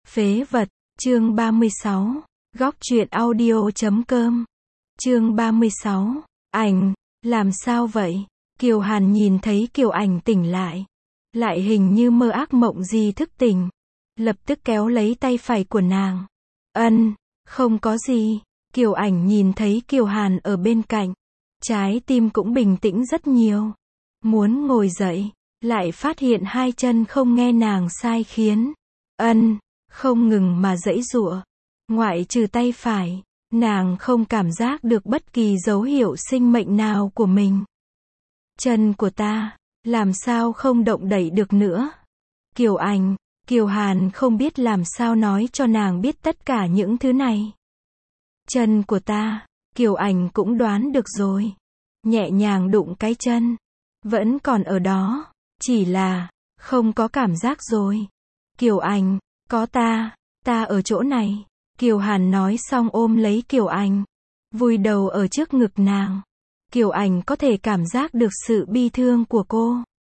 Phế vật, chương 36. Góc truyện audio.com. Chương 36. Ảnh, làm sao vậy? Kiều Hàn nhìn thấy Kiều Ảnh tỉnh lại hình như mơ ác mộng gì thức tỉnh. Lập tức kéo lấy tay phải của nàng. Không có gì. Kiều Ảnh nhìn thấy Kiều Hàn ở bên cạnh. Trái tim cũng bình tĩnh rất nhiều. Muốn ngồi dậy, lại phát hiện hai chân không nghe nàng sai khiến. Không ngừng mà giãy giụa. Ngoại trừ tay phải, nàng không cảm giác được bất kỳ dấu hiệu sinh mệnh nào của mình. Chân của ta, làm sao không động đậy được nữa? Kiều Hàn không biết làm sao nói cho nàng biết tất cả những thứ này. Chân của ta, Kiều Ảnh cũng đoán được rồi. Nhẹ nhàng đụng cái chân. Vẫn còn ở đó. Chỉ là, không có cảm giác rồi. Kiều Ảnh, có ta ở chỗ này. Kiều Hàn nói xong ôm lấy Kiều Ảnh. Vùi đầu ở trước ngực nàng. Kiều Ảnh có thể cảm giác được sự bi thương của cô.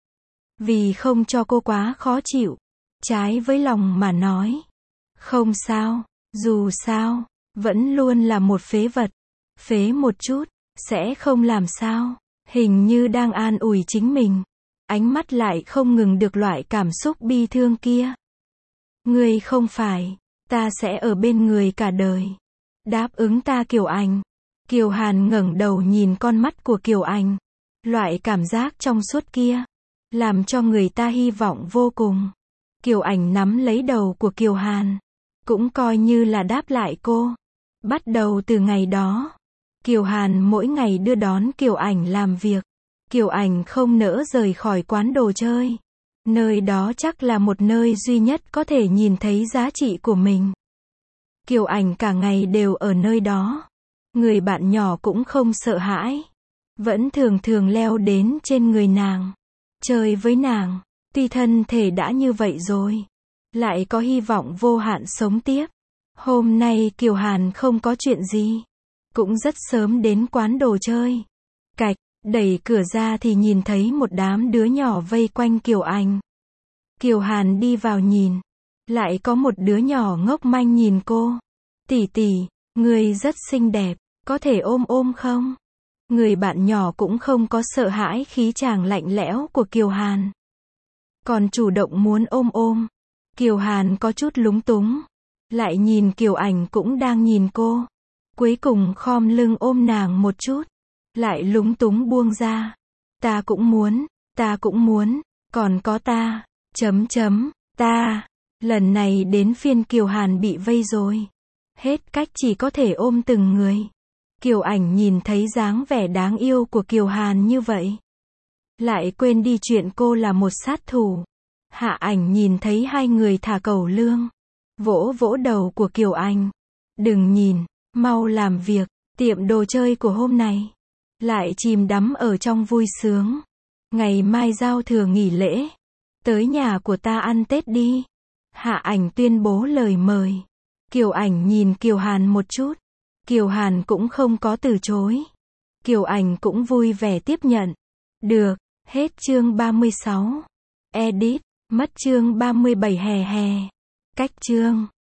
Vì không cho cô quá khó chịu. Trái với lòng mà nói. Không sao, dù sao, vẫn luôn là một phế vật. Phế một chút, sẽ không làm sao. Hình như đang an ủi chính mình. Ánh mắt lại không ngừng được loại cảm xúc bi thương kia. Ngươi không phải, ta sẽ ở bên người cả đời. Đáp ứng ta Kiều Ảnh. Kiều Hàn ngẩng đầu nhìn con mắt của Kiều Ảnh. Loại cảm giác trong suốt kia, làm cho người ta hy vọng vô cùng. Kiều Ảnh nắm lấy đầu của Kiều Hàn. Cũng coi như là đáp lại cô. Bắt đầu từ ngày đó, Kiều Hàn mỗi ngày đưa đón Kiều Ảnh làm việc. Kiều Ảnh không nỡ rời khỏi quán đồ chơi. Nơi đó chắc là một nơi duy nhất có thể nhìn thấy giá trị của mình. Kiều Ảnh cả ngày đều ở nơi đó. Người bạn nhỏ cũng không sợ hãi. Vẫn thường thường leo đến trên người nàng. Chơi với nàng. Tuy thân thể đã như vậy rồi, lại có hy vọng vô hạn sống tiếp. Hôm nay Kiều Hàn không có chuyện gì. Cũng rất sớm đến quán đồ chơi. Cạch, đẩy cửa ra thì nhìn thấy một đám đứa nhỏ vây quanh Kiều Ảnh. Kiều Hàn đi vào nhìn. Lại có một đứa nhỏ ngốc manh nhìn cô. Tỷ tỷ, ngươi rất xinh đẹp, có thể ôm không? Người bạn nhỏ cũng không có sợ hãi khí chàng lạnh lẽo của Kiều Hàn. Còn chủ động muốn ôm. Kiều Hàn có chút lúng túng. Lại nhìn Kiều Ảnh cũng đang nhìn cô. Cuối cùng khom lưng ôm nàng một chút. Lại lúng túng buông ra. Ta cũng muốn, còn có ta, ta. Lần này đến phiên Kiều Hàn bị vây rồi. Hết cách chỉ có thể ôm từng người. Kiều Ảnh nhìn thấy dáng vẻ đáng yêu của Kiều Hàn như vậy. Lại quên đi chuyện cô là một sát thủ. Hạ Ảnh nhìn thấy hai người thả cẩu lương. Vỗ vỗ đầu của Kiều Ảnh. Đừng nhìn, mau làm việc. Tiệm đồ chơi của hôm này lại chìm đắm ở trong vui sướng. Ngày mai giao thừa nghỉ lễ. Tới nhà của ta ăn Tết đi. Hạ Ảnh tuyên bố lời mời. Kiều Ảnh nhìn Kiều Hàn một chút. Kiều Hàn cũng không có từ chối. Kiều Ảnh cũng vui vẻ tiếp nhận. Được, hết chương 36. Edit, mất chương 37 hè. Cách chương